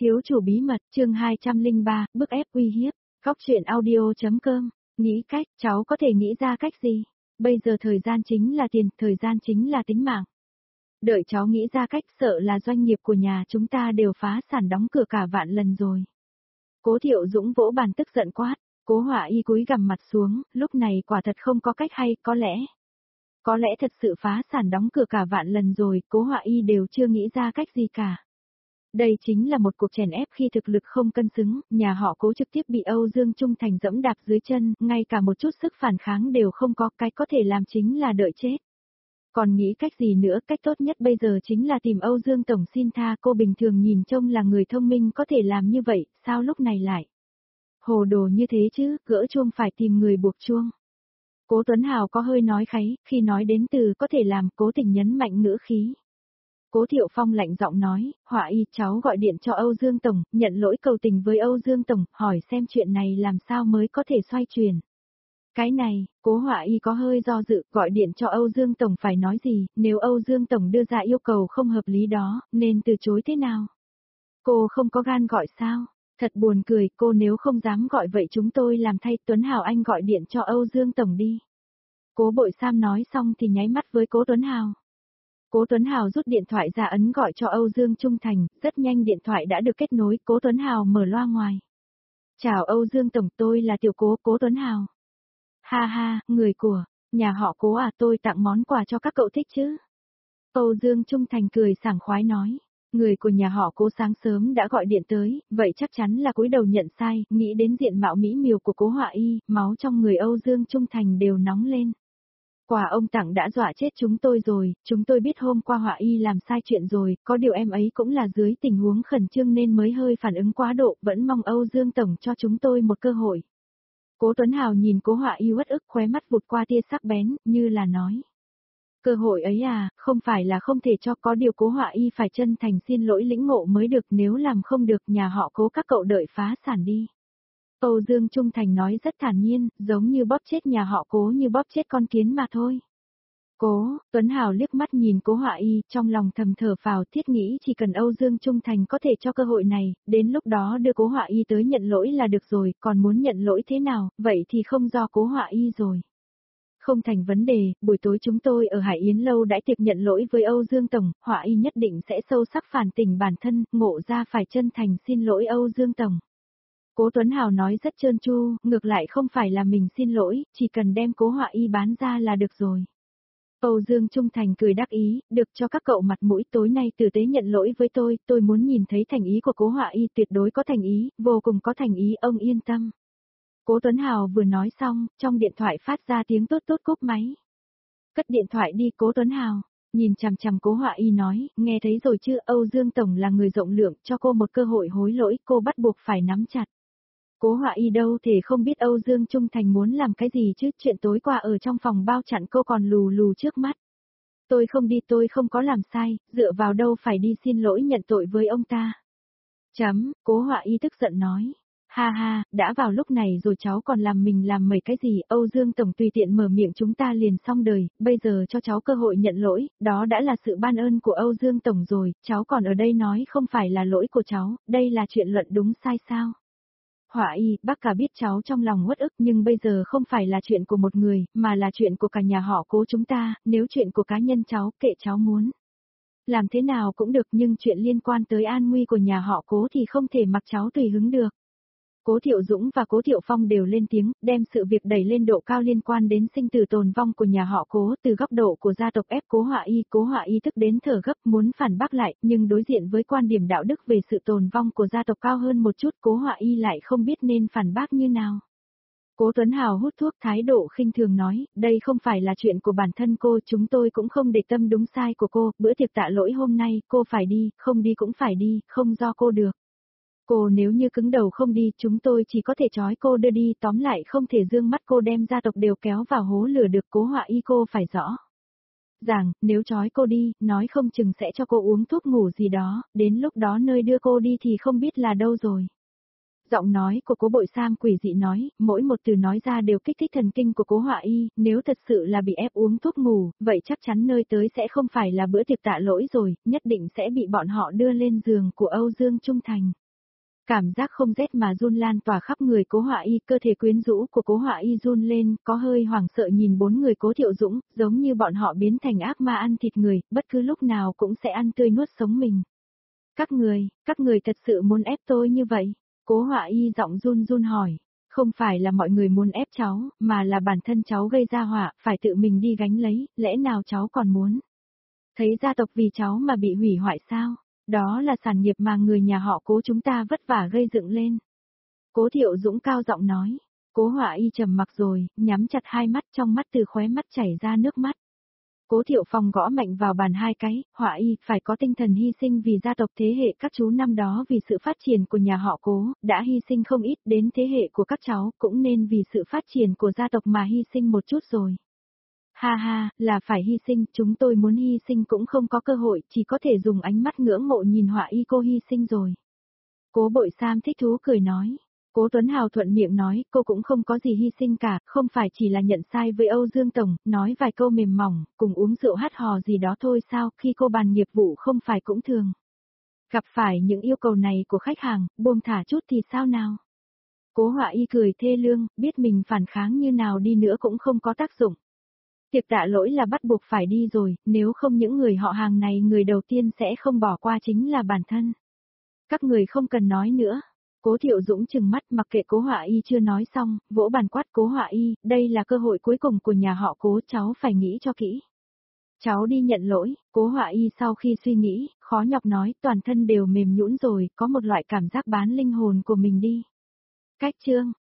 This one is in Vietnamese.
Thiếu chủ bí mật, chương 203, bức ép uy hiếp, góc truyện audio.com, nghĩ cách, cháu có thể nghĩ ra cách gì? Bây giờ thời gian chính là tiền, thời gian chính là tính mạng. Đợi cháu nghĩ ra cách sợ là doanh nghiệp của nhà chúng ta đều phá sản đóng cửa cả vạn lần rồi. Cố Thiệu Dũng vỗ bàn tức giận quát, Cố Họa Y cúi gằm mặt xuống, lúc này quả thật không có cách hay, có lẽ thật sự phá sản đóng cửa cả vạn lần rồi, Cố Họa Y đều chưa nghĩ ra cách gì cả. Đây chính là một cuộc chèn ép khi thực lực không cân xứng, nhà họ Cố trực tiếp bị Âu Dương Trung Thành dẫm đạp dưới chân, ngay cả một chút sức phản kháng đều không có, cái có thể làm chính là đợi chết. Còn nghĩ cách gì nữa, cách tốt nhất bây giờ chính là tìm Âu Dương Tổng xin tha, cô bình thường nhìn trông là người thông minh có thể làm như vậy, sao lúc này lại hồ đồ như thế chứ, gỡ chuông phải tìm người buộc chuông. Cố Tuấn Hào có hơi nói kháy, khi nói đến từ có thể làm, Cố Tình nhấn mạnh ngữ khí. Cố Thiệu Phong lạnh giọng nói, Họa Y, cháu gọi điện cho Âu Dương Tổng, nhận lỗi cầu tình với Âu Dương Tổng, hỏi xem chuyện này làm sao mới có thể xoay chuyển. Cái này, Cố Họa Y có hơi do dự, gọi điện cho Âu Dương Tổng phải nói gì, nếu Âu Dương Tổng đưa ra yêu cầu không hợp lý đó, nên từ chối thế nào? Cô không có gan gọi sao? Thật buồn cười, cô nếu không dám gọi vậy chúng tôi làm thay, Tuấn Hào anh gọi điện cho Âu Dương Tổng đi. Cố Bội Sam nói xong thì nháy mắt với Cố Tuấn Hào. Cố Tuấn Hào rút điện thoại ra ấn gọi cho Âu Dương Trung Thành, rất nhanh điện thoại đã được kết nối, Cố Tuấn Hào mở loa ngoài. Chào Âu Dương Tổng, tôi là tiểu Cố, Cố Tuấn Hào. Ha ha, người của nhà họ Cố à, tôi tặng món quà cho các cậu thích chứ. Âu Dương Trung Thành cười sảng khoái nói, người của nhà họ Cố sáng sớm đã gọi điện tới, vậy chắc chắn là cúi đầu nhận sai, nghĩ đến diện mạo mỹ miều của Cố Họa Y, máu trong người Âu Dương Trung Thành đều nóng lên. Quà ông tặng đã dọa chết chúng tôi rồi, chúng tôi biết hôm qua Họa Y làm sai chuyện rồi, có điều em ấy cũng là dưới tình huống khẩn trương nên mới hơi phản ứng quá độ, vẫn mong Âu Dương Tổng cho chúng tôi một cơ hội. Cố Tuấn Hào nhìn Cố Họa Y uất ức, khóe mắt vụt qua tia sắc bén, như là nói. Cơ hội ấy à, không phải là không thể cho, có điều Cố Họa Y phải chân thành xin lỗi lĩnh ngộ mới được, nếu làm không được nhà họ Cố các cậu đợi phá sản đi. Âu Dương Trung Thành nói rất thản nhiên, giống như bóp chết nhà họ Cố như bóp chết con kiến mà thôi. Cố Tuấn Hào liếc mắt nhìn Cố Họa Y, trong lòng thầm thở phào, thiết nghĩ chỉ cần Âu Dương Trung Thành có thể cho cơ hội này, đến lúc đó đưa Cố Họa Y tới nhận lỗi là được rồi, còn muốn nhận lỗi thế nào, vậy thì không do Cố Họa Y rồi. Không thành vấn đề, buổi tối chúng tôi ở Hải Yến Lâu đãi tiệc nhận lỗi với Âu Dương Tổng, Họa Y nhất định sẽ sâu sắc phản tỉnh bản thân, ngộ ra phải chân thành xin lỗi Âu Dương Tổng. Cố Tuấn Hào nói rất trơn tru, ngược lại không phải là mình xin lỗi, chỉ cần đem Cố Họa Y bán ra là được rồi. Âu Dương Trung Thành cười đắc ý, được cho các cậu mặt mũi, tối nay tử tế nhận lỗi với tôi muốn nhìn thấy thành ý của Cố Họa Y, tuyệt đối có thành ý, vô cùng có thành ý, ông yên tâm. Cố Tuấn Hào vừa nói xong, trong điện thoại phát ra tiếng tốt tốt cúp máy. Cất điện thoại đi Cố Tuấn Hào, nhìn chằm chằm Cố Họa Y nói, nghe thấy rồi chứ, Âu Dương Tổng là người rộng lượng, cho cô một cơ hội hối lỗi, cô bắt buộc phải nắm chặt. Cố Họa Y đâu thể không biết Âu Dương Trung Thành muốn làm cái gì chứ, chuyện tối qua ở trong phòng bao chặn cô còn lù lù trước mắt. Tôi không đi, tôi không có làm sai, dựa vào đâu phải đi xin lỗi nhận tội với ông ta. Cố Họa Y tức giận nói. Ha ha, đã vào lúc này rồi cháu còn làm mình làm mấy cái gì, Âu Dương Tổng tùy tiện mở miệng chúng ta liền xong đời, bây giờ cho cháu cơ hội nhận lỗi, đó đã là sự ban ơn của Âu Dương Tổng rồi, cháu còn ở đây nói không phải là lỗi của cháu, đây là chuyện luận đúng sai sao. Họa Y, bác cả biết cháu trong lòng uất ức nhưng bây giờ không phải là chuyện của một người, mà là chuyện của cả nhà họ Cố chúng ta, nếu chuyện của cá nhân cháu, kệ cháu muốn. Làm thế nào cũng được nhưng chuyện liên quan tới an nguy của nhà họ Cố thì không thể mặc cháu tùy hứng được. Cố Thiệu Dũng và Cố Thiệu Phong đều lên tiếng, đem sự việc đẩy lên độ cao liên quan đến sinh tử tồn vong của nhà họ Cố, từ góc độ của gia tộc ép Cố Họa Y tức đến thở gấp muốn phản bác lại, nhưng đối diện với quan điểm đạo đức về sự tồn vong của gia tộc cao hơn một chút, Cố Họa Y lại không biết nên phản bác như nào. Cố Tuấn Hào hút thuốc thái độ khinh thường nói, đây không phải là chuyện của bản thân cô, chúng tôi cũng không để tâm đúng sai của cô, bữa tiệc tạ lỗi hôm nay, cô phải đi, không đi cũng phải đi, không do cô được. Cô nếu như cứng đầu không đi, chúng tôi chỉ có thể trói cô đưa đi, tóm lại không thể dương mắt cô đem gia tộc đều kéo vào hố lửa được, Cố Họa Y cô phải rõ. Rằng, nếu trói cô đi, nói không chừng sẽ cho cô uống thuốc ngủ gì đó, đến lúc đó nơi đưa cô đi thì không biết là đâu rồi. Giọng nói của Cố Bội Sam quỷ dị nói, mỗi một từ nói ra đều kích thích thần kinh của Cố Họa Y, nếu thật sự là bị ép uống thuốc ngủ, vậy chắc chắn nơi tới sẽ không phải là bữa tiệc tạ lỗi rồi, nhất định sẽ bị bọn họ đưa lên giường của Âu Dương Trung Thành. Cảm giác không rét mà run lan tỏa khắp người Cố Họa Y, cơ thể quyến rũ của Cố Họa Y run lên, có hơi hoảng sợ nhìn bốn người Cố Thiệu Dũng, giống như bọn họ biến thành ác ma ăn thịt người, bất cứ lúc nào cũng sẽ ăn tươi nuốt sống mình. Các người thật sự muốn ép tôi như vậy? Cố Họa Y giọng run run hỏi. Không phải là mọi người muốn ép cháu, mà là bản thân cháu gây ra họa, phải tự mình đi gánh lấy, lẽ nào cháu còn muốn? Thấy gia tộc vì cháu mà bị hủy hoại sao? Đó là sản nghiệp mà người nhà họ Cố chúng ta vất vả gây dựng lên. Cố Thiệu Dũng cao giọng nói. Cố Họa Y trầm mặc rồi, nhắm chặt hai mắt, trong mắt từ khóe mắt chảy ra nước mắt. Cố Thiệu Phong gõ mạnh vào bàn hai cái, Họa Y phải có tinh thần hy sinh vì gia tộc, thế hệ các chú năm đó vì sự phát triển của nhà họ Cố, đã hy sinh không ít, đến thế hệ của các cháu cũng nên vì sự phát triển của gia tộc mà hy sinh một chút rồi. Ha ha, là phải hy sinh, chúng tôi muốn hy sinh cũng không có cơ hội, chỉ có thể dùng ánh mắt ngưỡng mộ nhìn Họa Y cô hy sinh rồi. Cố Bội Sam thích thú cười nói. Cố Tuấn Hào thuận miệng nói, cô cũng không có gì hy sinh cả, không phải chỉ là nhận sai với Âu Dương Tổng, nói vài câu mềm mỏng, cùng uống rượu hát hò gì đó thôi sao, khi cô bàn nghiệp vụ không phải cũng thường. Gặp phải những yêu cầu này của khách hàng, buông thả chút thì sao nào? Cố Họa Y cười thê lương, biết mình phản kháng như nào đi nữa cũng không có tác dụng. Tiệc tạ lỗi là bắt buộc phải đi rồi, nếu không những người họ hàng này người đầu tiên sẽ không bỏ qua chính là bản thân. Các người không cần nói nữa. Cố Thiệu Dũng trừng mắt mặc kệ Cố Họa Y chưa nói xong, vỗ bàn quát Cố Họa Y, đây là cơ hội cuối cùng của nhà họ Cố, cháu phải nghĩ cho kỹ. Cháu đi nhận lỗi, Cố Họa Y sau khi suy nghĩ, khó nhọc nói, toàn thân đều mềm nhũn rồi, có một loại cảm giác bán linh hồn của mình đi. Cách chương